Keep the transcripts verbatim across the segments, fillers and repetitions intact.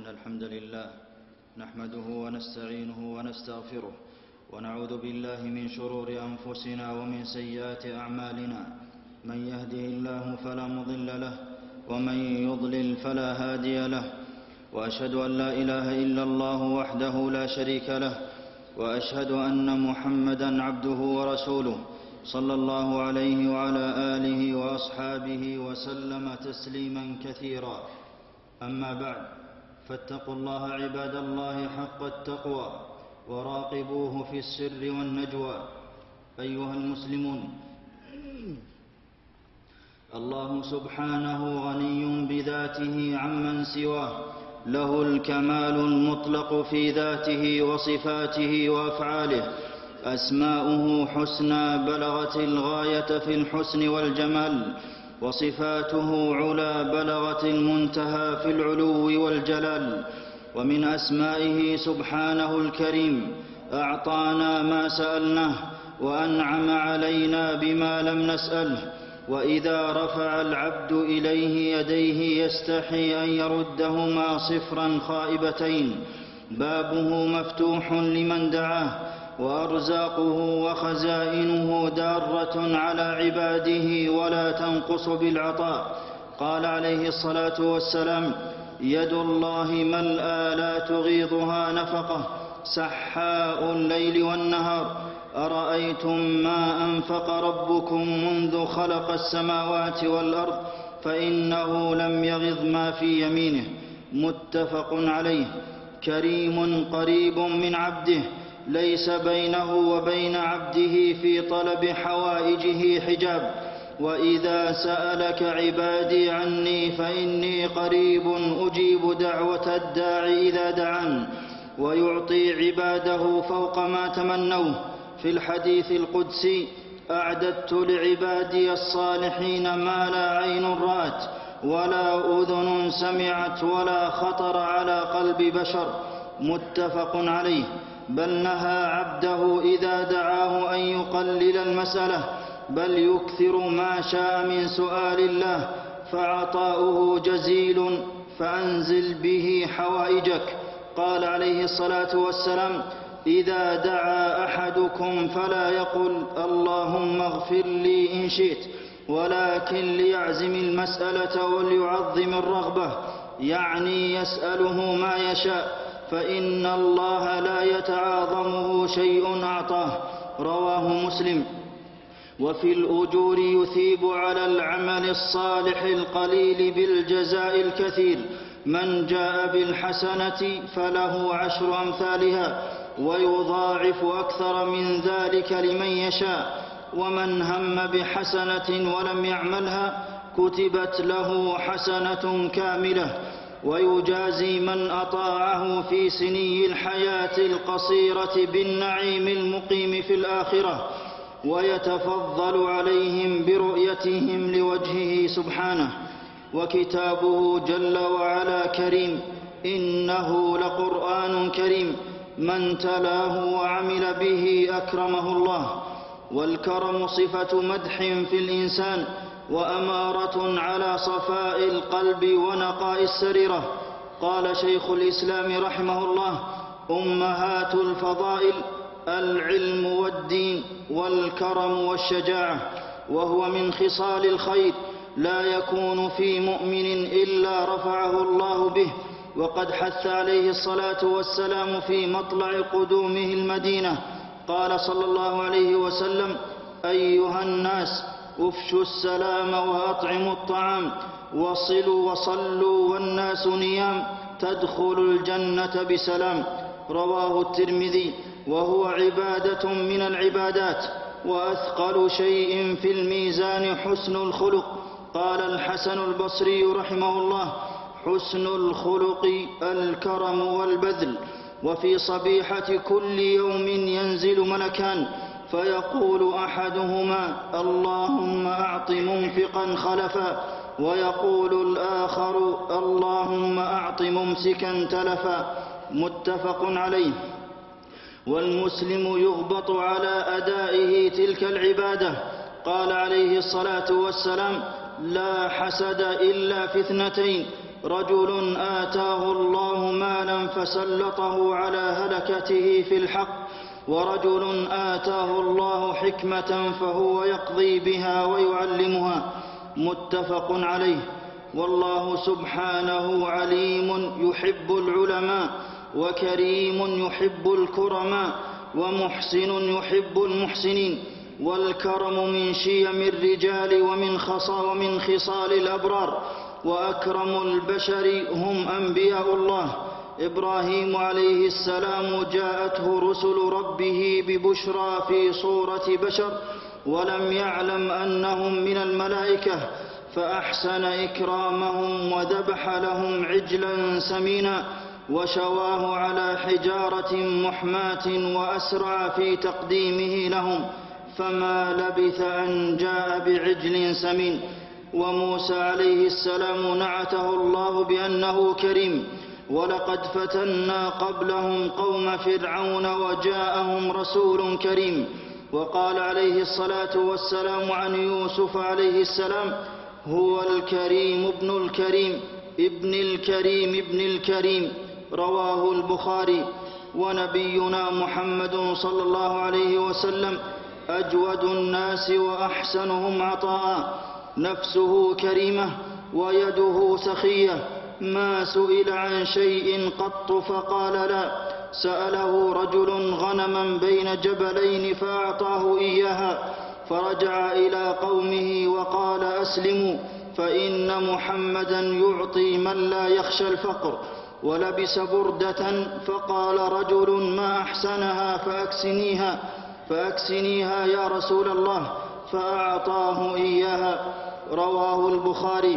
إن الحمد لله نحمده ونستعينه ونستغفره ونعوذ بالله من شرور أنفسنا ومن سيئات أعمالنا. من يهده الله فلا مضل له ومن يضلل فلا هادي له، وأشهد أن لا إله إلا الله وحده لا شريك له، وأشهد أن محمدًا عبده ورسوله صلى الله عليه وعلى آله وأصحابه وسلم تسليمًا كثيرا. أما بعد، فاتقوا الله عباد الله حق التقوى وراقبوه في السر والنجوى. أيها المسلمون، الله سبحانه غني بذاته عمن سواه، له الكمال المطلق في ذاته وصفاته وأفعاله، أسماؤه حسنى بلغت الغاية في الحسن والجمال، وصفاته علا بلغت المنتهى في العلو والجلال. ومن أسمائه سبحانه الكريم أعطانا ما سألناه وأنعم علينا بما لم نسأله، وإذا رفع العبد إليه يديه يستحي أن يردهما صفرا خائبتين. بابه مفتوح لمن دعاه، وأرزاقه وخزائنه دارة على عباده ولا تنقص بالعطاء. قال عليه الصلاة والسلام: يد الله ملأى لا تغيضها نفقة، سحاء الليل والنهار، أرأيتم ما أنفق ربكم منذ خلق السماوات والأرض فإنه لم يغض ما في يمينه. متفق عليه. كريم قريب من عبده، ليس بينه وبين عبده في طلب حوائجه حجاب. وإذا سألك عبادي عني فإني قريب أجيب دعوة الداع إذا دعان، ويعطي عباده فوق ما تمنوه. في الحديث القدسي: أعددت لعبادي الصالحين ما لا عين رأت ولا أذن سمعت ولا خطر على قلب بشر. متفق عليه. بل نهى عبده إذا دعاه أن يقلل المسألة، بل يكثر ما شاء من سؤال الله، فعطاؤه جزيل، فأنزل به حوائجك. قال عليه الصلاة والسلام: إذا دعا أحدكم فلا يقل اللهم اغفر لي إن شئت، ولكن ليعزم المسألة وليعظم الرغبة، يعني يسأله ما يشاء، فإن الله لا يتعاظمه شيء أعطاه. رواه مسلم. وفي الأجور يثيب على العمل الصالح القليل بالجزاء الكثير. من جاء بالحسنة فله عشر أمثالها، ويضاعف أكثر من ذلك لمن يشاء. ومن هم بحسنة ولم يعملها كتبت له حسنة كاملة. ويجازي من أطاعه في سني الحياة القصيرة بالنعيم المقيم في الآخرة، ويتفضل عليهم برؤيتهم لوجهه سبحانه. وكتابه جل وعلا كريم، إنه لقرآن كريم، من تلاه وعمل به أكرمه الله. والكرم صفة مدح في الإنسان، وأمارة على صفاء القلب ونقاء السريرة. قال شيخ الإسلام رحمه الله: أمهات الفضائل العلم والدين والكرم والشجاعة، وهو من خصال الخير لا يكون في مؤمن إلا رفعه الله به. وقد حث عليه الصلاة والسلام في مطلع قدومه المدينة. قال صلى الله عليه وسلم: أيها الناس، أفشوا السلام وأطعموا الطعام، وصلوا وصلوا والناس نيام، تدخلوا الجنة بسلام. رواه الترمذي. وهو عبادة من العبادات، وأثقل شيء في الميزان حسن الخلق. قال الحسن البصري رحمه الله: حسن الخلق الكرم والبذل. وفي صبيحة كل يوم ينزل ملكان، فيقول أحدهما: اللهم أعط منفقا خلفا، ويقول الآخر: اللهم أعط ممسكا تلفا. متفق عليه. والمسلم يغبط على أدائه تلك العبادة. قال عليه الصلاة والسلام: لا حسد إلا في اثنتين: رجل آتاه الله مالا فسلطه على هلكته في الحق، ورجل آتاه الله حكمة فهو يقضي بها ويعلمها. متفق عليه. والله سبحانه عليم يحب العلماء، وكريم يحب الكرماء، ومحسن يحب المحسنين. والكرم من شيم الرجال ومن ومن خصال الأبرار. وأكرم البشر هم أنبياء الله. إبراهيم عليه السلام جاءته رسل ربه ببشرى في صورة بشر، ولم يعلم أنهم من الملائكة، فأحسن إكرامهم وذبح لهم عجلا سمينا، وشواه على حجارة محماة، وأسرع في تقديمه لهم، فما لبث أن جاء بعجل سمين. وموسى عليه السلام نعته الله بأنه كريم. ولقد فتنا قبلهم قوم فرعون وجاءهم رسول كريم. وقال عليه الصلاة والسلام عن يوسف عليه السلام: هو الكريم ابن الكريم ابن الكريم ابن الكريم. رواه البخاري. ونبينا محمد صلى الله عليه وسلم أجود الناس وأحسنهم عطاء، نفسه كريمة ويده سخية، ما سئل عن شيء قط فقال لا. سأله رجل غنما بين جبلين فأعطاه إياها، فرجع إلى قومه وقال: أسلموا، فإن محمدا يعطي من لا يخشى الفقر. ولبس بردة، فقال رجل: ما أحسنها فأكسنيها فأكسنيها يا رسول الله، فأعطاه إياها. رواه البخاري.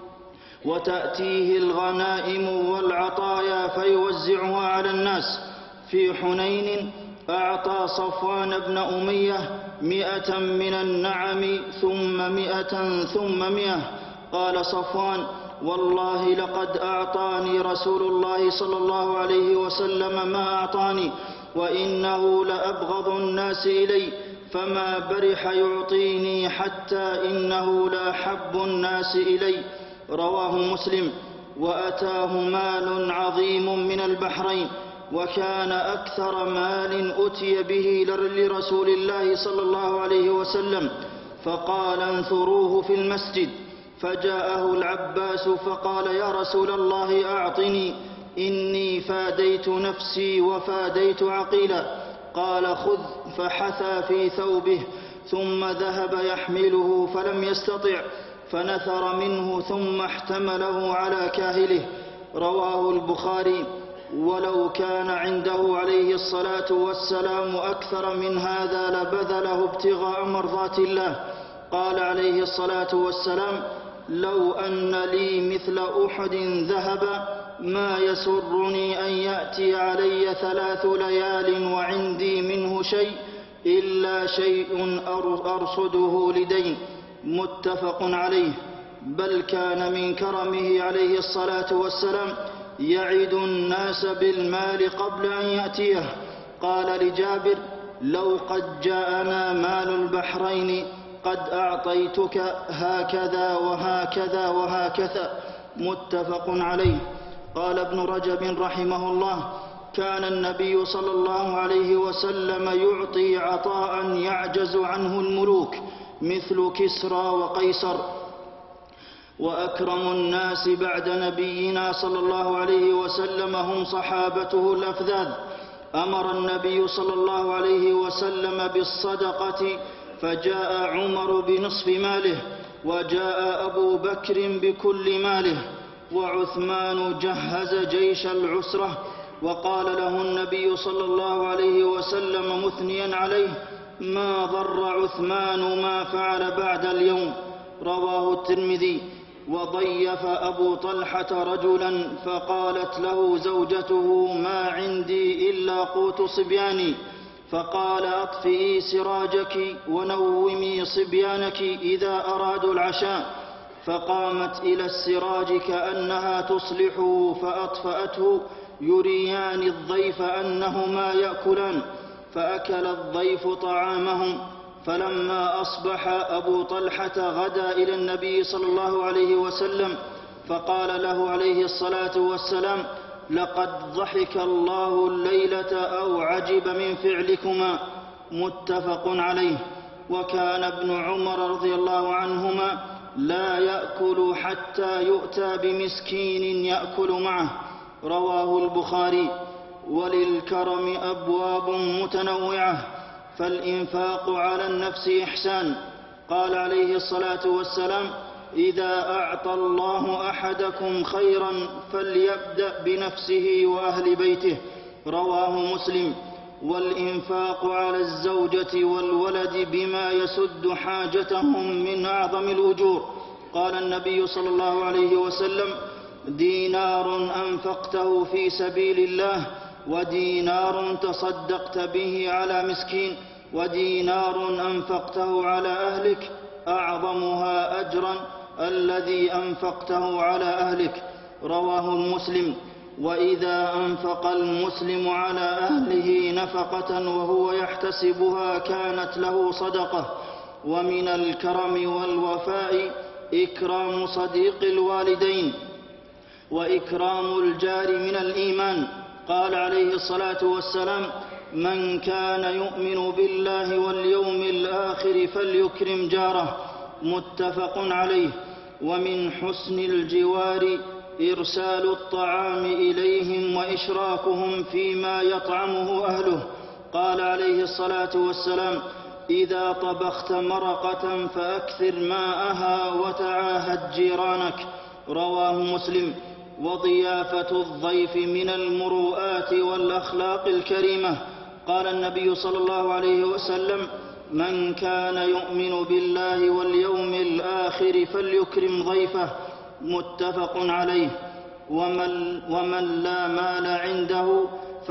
وتأتيه الغنائم والعطايا فيوزعها على الناس. في حنين أعطى صفوان بن أمية مئة من النعم ثم مئة ثم مئة. قال صفوان: والله لقد أعطاني رسول الله صلى الله عليه وسلم ما أعطاني، وإنه لأبغض الناس إلي، فما برح يعطيني حتى إنه لأحب الناس إلي. رواه مسلم. وأتاه مال عظيم من البحرين، وكان أكثر مال أتي به لرسول الله صلى الله عليه وسلم، فقال: انثروه في المسجد. فجاءه العباس فقال: يا رسول الله أعطني، إني فاديت نفسي وفاديت عقيلا. قال: خذ. فحثى في ثوبه، ثم ذهب يحمله فلم يستطع، فنثر منه ثم احتمله على كاهله. رواه البخاري. ولو كان عنده عليه الصلاة والسلام أكثر من هذا لبذله ابتغاء مرضات الله. قال عليه الصلاة والسلام: لو أن لي مثل أحد ذهبا ما يسرني أن يأتي علي ثلاث ليال وعندي منه شيء إلا شيء أرصده لدين. متفق عليه. بل كان من كرمه عليه الصلاة والسلام يعد الناس بالمال قبل أن يأتيه. قال لجابر: لو قد جاءنا مال البحرين قد أعطيتك هكذا وهكذا وهكذا. متفق عليه. قال ابن رجب رحمه الله: كان النبي صلى الله عليه وسلم يعطي عطاء يعجز عنه الملوك، مثل كسرى وقيصر. وأكرم الناس بعد نبينا صلى الله عليه وسلم هم صحابته الأفذاذ. أمر النبي صلى الله عليه وسلم بالصدقة، فجاء عمر بنصف ماله، وجاء أبو بكر بكل ماله، وعثمان جهز جيش العسرة. وقال له النبي صلى الله عليه وسلم مثنيا عليه: ما ضر عثمان ما فعل بعد اليوم. رواه الترمذي. وضيف أبو طلحة رجلا، فقالت له زوجته: ما عندي إلا قوت صبياني. فقال: أطفئي سراجك ونومي صبيانك إذا أرادوا العشاء. فقامت إلى السراج كأنها تصلحه فأطفأته، يريان الضيف أنهما يأكلان. فأكل الضيف طعامهم. فلما أصبح أبو طلحة غدا إلى النبي صلى الله عليه وسلم، فقال له عليه الصلاة والسلام: لقد ضحك الله الليلة أو عجب من فعلكما. متفق عليه. وكان ابن عمر رضي الله عنهما لا يأكل حتى يؤتى بمسكين يأكل معه. رواه البخاري. وللكرم أبواب متنوعة، فالإنفاق على النفس إحسان. قال عليه الصلاة والسلام: إذا أعطى الله أحدكم خيرا فليبدأ بنفسه وأهل بيته. رواه مسلم. والإنفاق على الزوجة والولد بما يسد حاجتهم من أعظم الأجور. قال النبي صلى الله عليه وسلم: دينار أنفقته في سبيل الله، ودينار تصدقت به على مسكين، ودينار أنفقته على أهلك، أعظمها أجرا الذي أنفقته على أهلك. رواه مسلم. وإذا أنفق المسلم على أهله نفقة وهو يحتسبها كانت له صدقة. ومن الكرم والوفاء إكرام صديق الوالدين، وإكرام الجار من الإيمان. قال عليه الصلاة والسلام: من كان يؤمن بالله واليوم الآخر فليكرم جاره. متفق عليه. ومن حسن الجوار إرسال الطعام إليهم وإشراكهم فيما يطعمه أهله. قال عليه الصلاة والسلام: إذا طبخت مرقة فأكثر ماءها وتعاهد جيرانك. رواه مسلم. وضيافة الضيف من المروءات والأخلاق الكريمة. قال النبي صلى الله عليه وسلم: من كان يؤمن بالله واليوم الآخر فليكرم ضيفه. متفق عليه. ومن, ومن لا مال عنده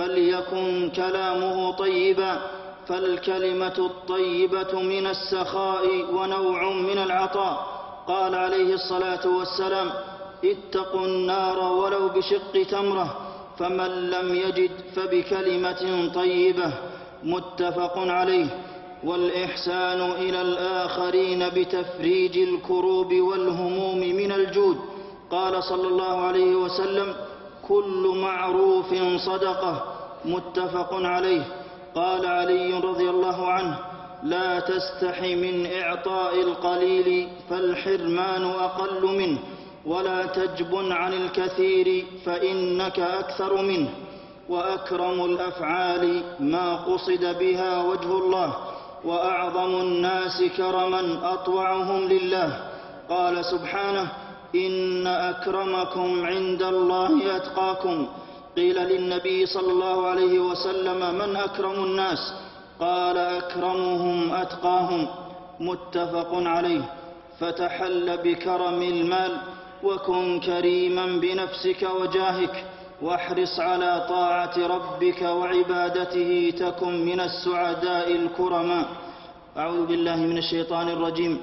فليكن كلامه طيبا، فالكلمة الطيبة من السخاء ونوع من العطاء. قال عليه الصلاة والسلام: اتقوا النار ولو بشق تمرة، فمن لم يجد فبكلمة طيبة. متفق عليه. والإحسان إلى الآخرين بتفريج الكروب والهموم من الجود. قال صلى الله عليه وسلم: كل معروف صدقة. متفق عليه. قال علي رضي الله عنه: لا تستحي من إعطاء القليل فالحرمان أقل منه، ولا تجبن عن الكثير فإنك أكثر منه. وأكرم الأفعال ما قصد بها وجه الله، وأعظم الناس كرما أطوعهم لله. قال سبحانه: إن أكرمكم عند الله أتقاكم. قيل للنبي صلى الله عليه وسلم: من أكرم الناس؟ قال: أكرمهم أتقاهم. متفق عليه. فتحل بكرم المال، وكن كريما بنفسك وجاهك، واحرص على طاعة ربك وعبادته تكن من السعداء الكرماء. أعوذ بالله من الشيطان الرجيم.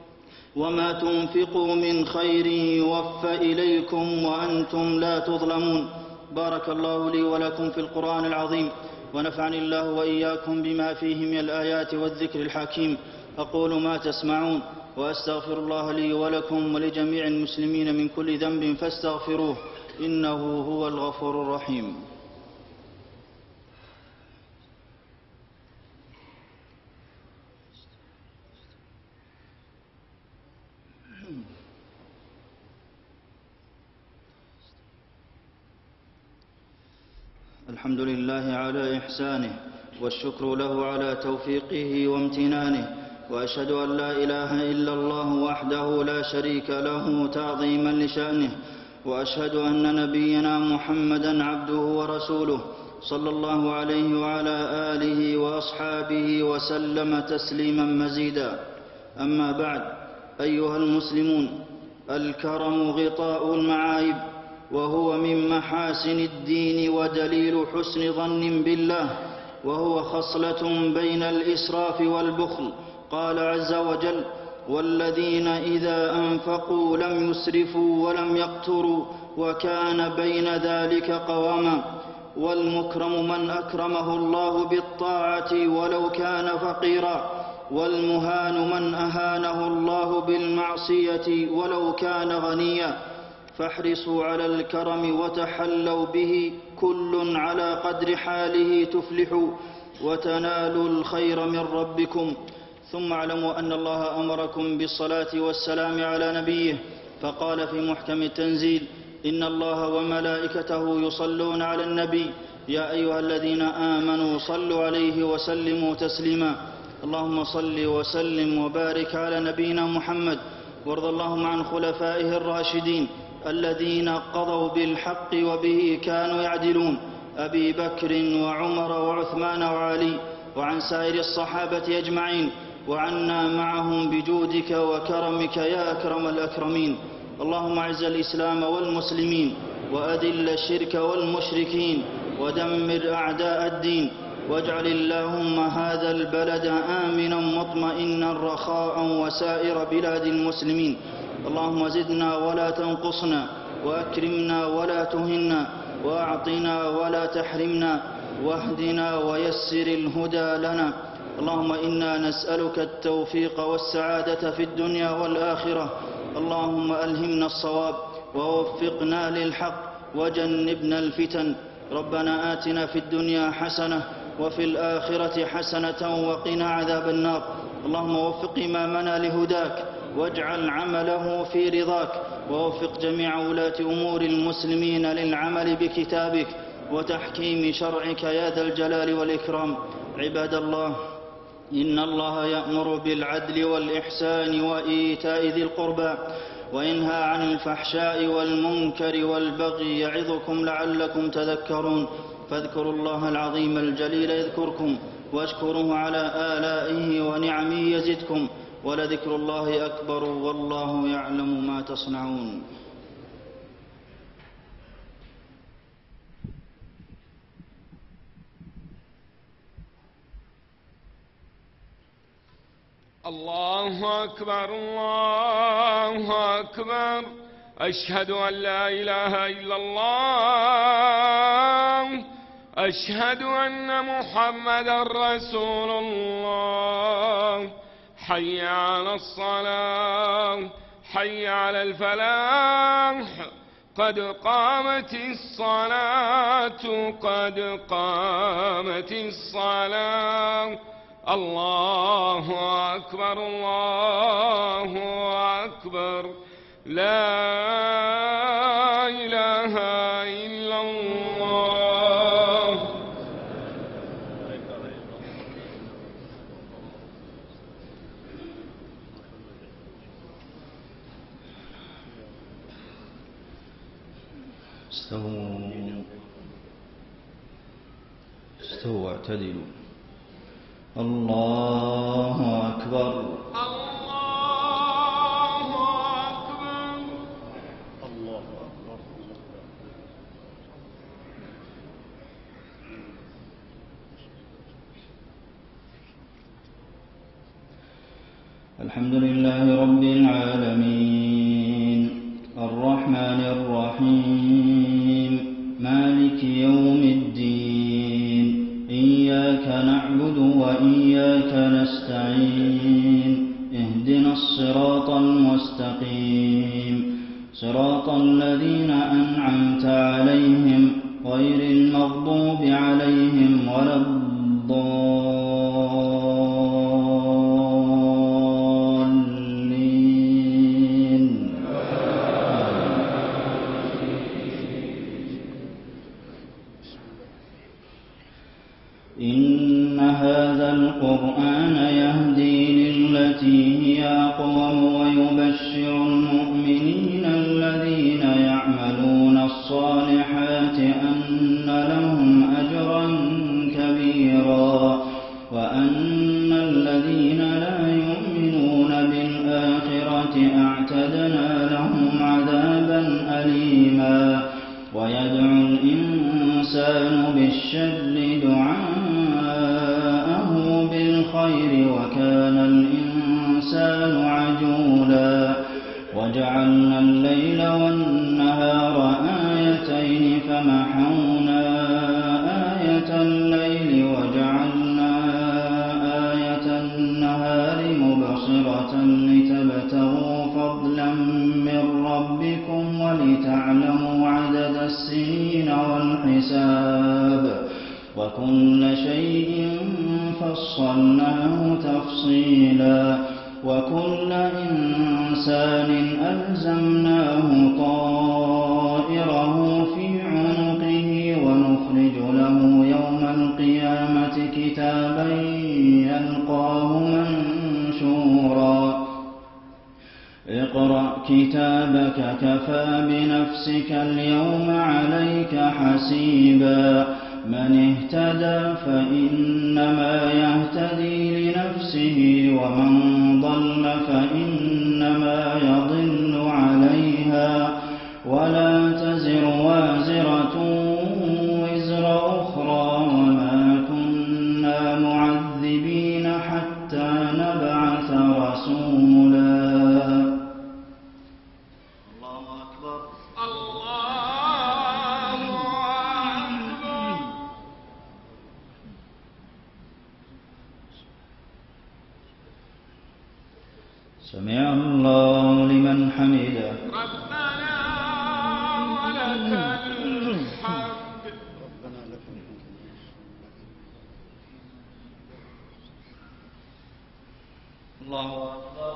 وما تنفقوا من خير يوفى إليكم وأنتم لا تظلمون. بارك الله لي ولكم في القرآن العظيم، ونفعني الله وإياكم بما فيه من الآيات والذكر الحكيم. أقول ما تسمعون، وأستغفر الله لي ولكم ولجميع المسلمين من كل ذنب فاستغفروه، إنه هو الغفور الرحيم. الحمد لله على إحسانه، والشكر له على توفيقه وامتنانه، وأشهد أن لا إله إلا الله وحده لا شريك له تعظيما لشأنه، وأشهد أن نبينا محمدا عبده ورسوله صلى الله عليه وعلى آله وأصحابه وسلم تسليما مزيدا. أما بعد، أيها المسلمون، الكرم غطاء المعايب، وهو من محاسن الدين ودليل حسن ظن بالله، وهو خصلة بين الإسراف والبخل. قال عز وجل: والذين إذا أنفقوا لم يسرفوا ولم يقتروا وكان بين ذلك قواما. والمكرم من أكرمه الله بالطاعة ولو كان فقيرا، والمهان من أهانه الله بالمعصية ولو كان غنيا. فاحرصوا على الكرم وتحلوا به، كل على قدر حاله تفلحوا وتنالوا الخير من ربكم. ثم اعلموا أن الله أمركم بالصلاة والسلام على نبيه، فقال في محكم التنزيل: إن الله وملائكته يصلون على النبي يا أيها الذين آمنوا صلوا عليه وسلموا تسليما. اللهم صل وسلم وبارك على نبينا محمد، وارض اللهم عن خلفائه الراشدين الذين قضوا بالحق وبه كانوا يعدلون، أبي بكر وعمر وعثمان وعلي، وعن سائر الصحابة أجمعين، وعنا معهم بجودك وكرمك يا أكرم الأكرمين. اللهم اعز الإسلام والمسلمين، وأذل الشرك والمشركين، ودمر أعداء الدين، واجعل اللهم هذا البلد آمنا مطمئنا رخاء وسائر بلاد المسلمين. اللهم زدنا ولا تنقصنا، وأكرمنا ولا تهنا، وأعطنا ولا تحرمنا، واهدنا ويسر الهدى لنا. اللهم إنا نسألك التوفيق والسعادة في الدنيا والآخرة. اللهم ألهمنا الصواب ووفقنا للحق وجنبنا الفتن. ربنا آتنا في الدنيا حسنة وفي الآخرة حسنة وقنا عذاب النار. اللهم وفق إمامنا لهداك، واجعل عمله في رضاك، ووفق جميع ولاة أمور المسلمين للعمل بكتابك وتحكيم شرعك يا ذا الجلال والإكرام. عباد الله، إن الله يأمر بالعدل والإحسان وإيتاء ذي القربى، وينهى عن الفحشاء والمنكر والبغي، يعظكم لعلكم تذكرون. فاذكروا الله العظيم الجليل يذكركم، واشكروه على آلائه ونعمه يزدكم، ولذكر الله أكبر والله يعلم ما تصنعون. الله أكبر الله أكبر، أشهد أن لا إله إلا الله، أشهد أن محمدا رسول الله. حي على الصلاة، حي على الفلاح، قد قامت الصلاة، قد قامت الصلاة. الله أكبر الله أكبر، لا إله إلا الله. استووا استووا اعتدلوا. الله أكبر الله أكبر الله أكبر. الحمد لله رب العالمين، الرحمن الرحيم، مالك يوم الدين، إياك نعبد وإياك نستعين، اهدنا الصراط المستقيم، صراط الذين أنعمت عليهم غير المغضوب عليهم ولا الضالين. إن هذا القرآن يهدي للتي هي أقوم، ويبشر المؤمنين الذين يعملون الصالحات أن لهم أجرا كبيرا، وأن الذين لا يؤمنون بالآخرة أعتدنا لهم عذابا أليما. ويدعو الإنسان بالشر دعاءه بالخير، وكان الإنسان عجولا. وجعلنا الليل والنهار آيتين، فمحونا آية الليل وجعلنا آية النهار مبصرة، لتبتغوا فضلا من ربكم ولتعلموا حساب وكل شيء فصلناه تفصيلا وكل إنسان ألزمناه طائره في عنقه ونخرج له يوم القيامة كتابا يلقاه منشورا اقرأ كتابك كفى بنفسك اليوم عليك حسيبا من اهتدى فإنما يهتدي لنفسه ومن ضل فإنما يضل عليها ولا تزر وازرة وزر أخرى وما كنا معذبين حتى نبعث رسولا. الله أكبر. الله أكبر. سمع الله لمن حمده. ربنا ولك الحمد. ربنا لك الحمد. الله أكبر.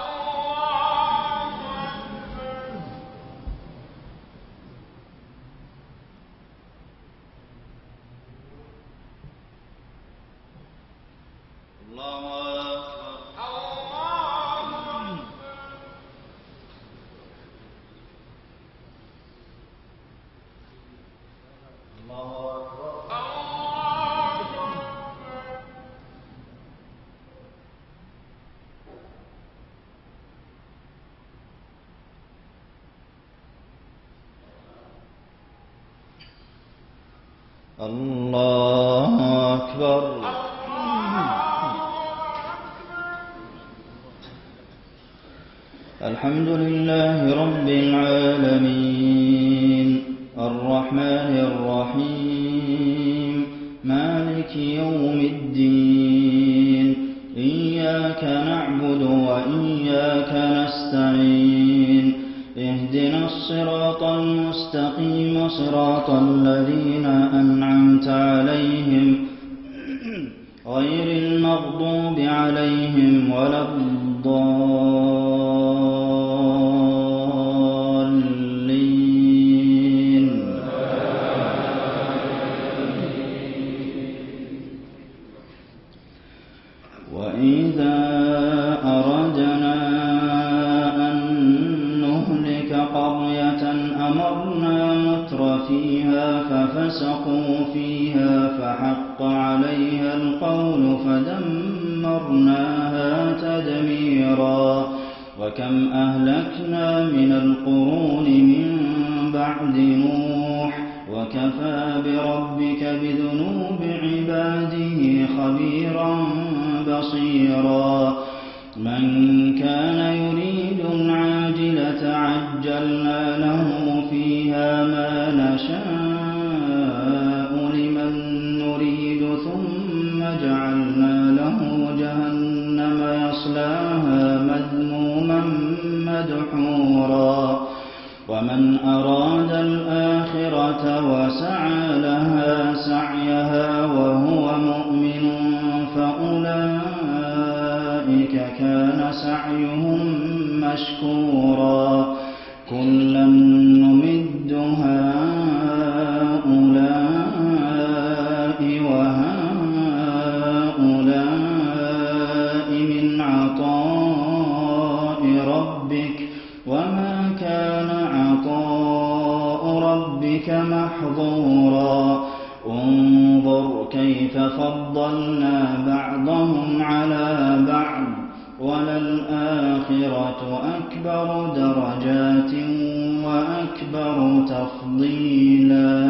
الله الله أكبر. الحمد لله رب العالمين الرحمن الرحيم مالك يوم الدين إياك نعبد وإياك نستعين اهدنا الصراط المستقيم صراط الذين أنعمت عليهم غير المغضوب عليهم ولا الضالين. وإذا أردنا أن نهلك قرية أمرنا متر فيها ففسقوا فيها فحق عليها القول فدمرناها تدميرا. وكم أهلكنا من القرون من بعد نوح وكفى بربك بذنوب عباده خبيرا بصيرا. من كان يريد العاجلة عجلنا له فيها ما نشاء لمن نريد ثم جعلنا له جهنم يصلاها مذموما مدحورا. ومن أراد الآخرة وسعى لها سعيها وهو مؤمن فأولئك كان سعيهم مشكورا. كلا نمد هؤلاء وهؤلاء من عطاء ربك وما كان عطاء ربك محظورا. انظر كيف فضلنا بعضهم على بعض وللآخرة أكبر درجات وأكبر تفضيلا.